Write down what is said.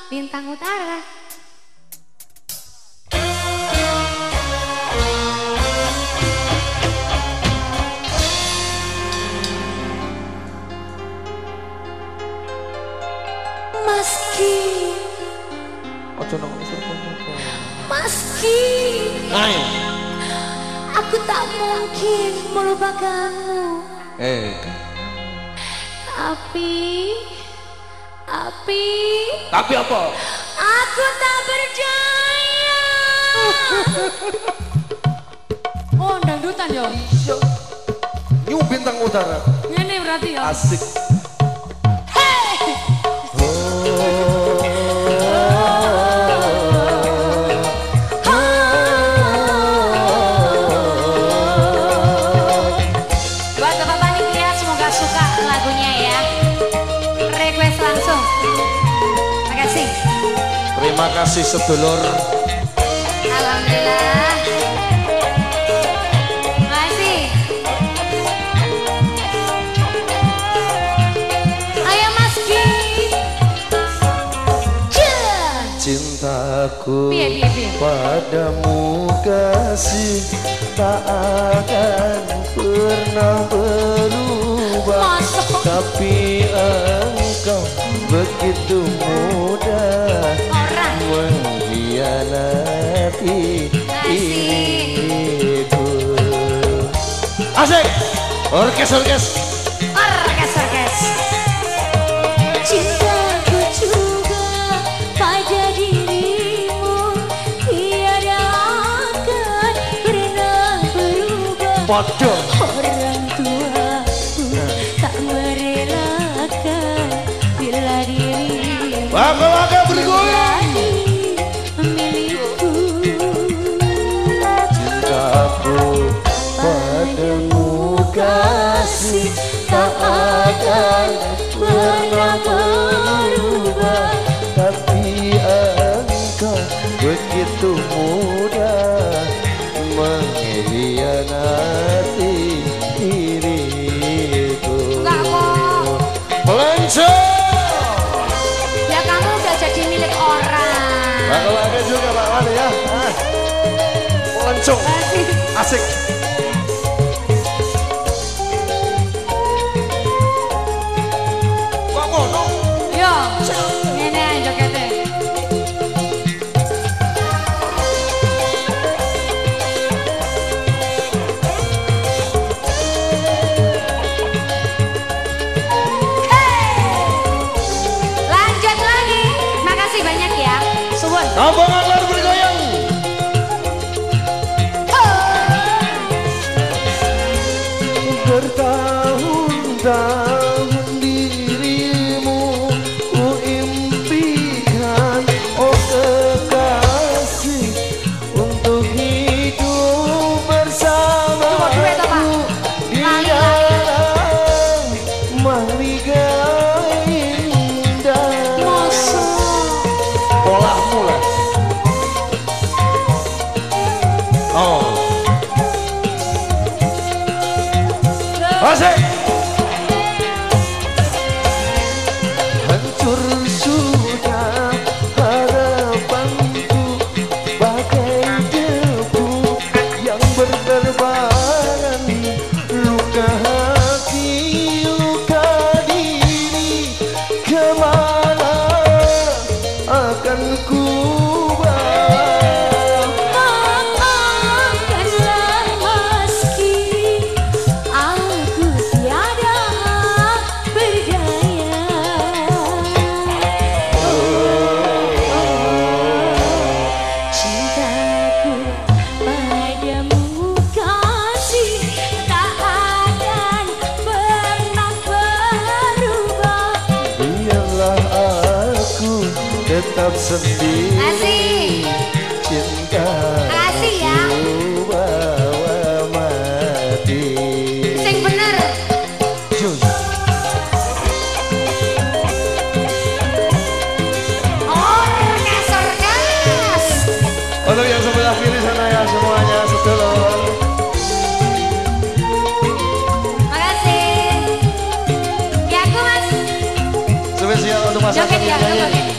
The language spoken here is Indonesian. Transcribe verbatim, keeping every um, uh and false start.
Bintang Utara. Meski Ojo nang Meski Ayo. Aku tak mungkin melupakanmu. Eh. Tapi Tapi Tapi apa? Aku tak berdaya. Oh, dangdutan yo. Iya. New Bintang Utara. Ini berarti ya. Asik. Terima kasih sedulur. Alhamdulillah. Makasih. Ayo Mas Ki. Cintaku Biar, biar, biar. padamu kasih tak akan pernah berubah. Masuk. Tapi engkau begitu mudah mengkhianati diriku. Asik. Orkes orkes. Orkes orkes. Cintaku juga pada dirimu tiada akan pernah berubah. Podo. Orang tuaku tak merelakan bila dirimu Bangga-bangga bergoyang. milikku. Cintaku padamu kasih tak akan pernah berubah. Tapi engkau begitu mudah mengkhianati diriku. Enggak kok. Pelancar. Ya kamu udah jadi milik orang. Bangga-bangga juga Pak Wali ya. Ah. Langsung. Asik. Kok ngono? Yo, ngene ae jokete. Lanjut lagi. Makasih banyak ya. Suwun. Rombongan luar bergoyang. Bertahun-tahun dirimu ku impikan, oh kekasih, untuk hidup bersamaku di alam mahliga indah. Polahmu lah. Oh. Asik. Hancur sudah harapanku bagai debu yang berterbangan. Luka hati, luka diri, kemana akan ku bawa? Tetap sendiri. Asik. Cinta Asik ya. aku bawa mati. Sing bener. Jun. Orkes orkes. Untuk yang sebelah kiri sana ya semuanya sedulur. Makasih. Ya aku Mas. Spesial untuk Mas Joget ya, joget.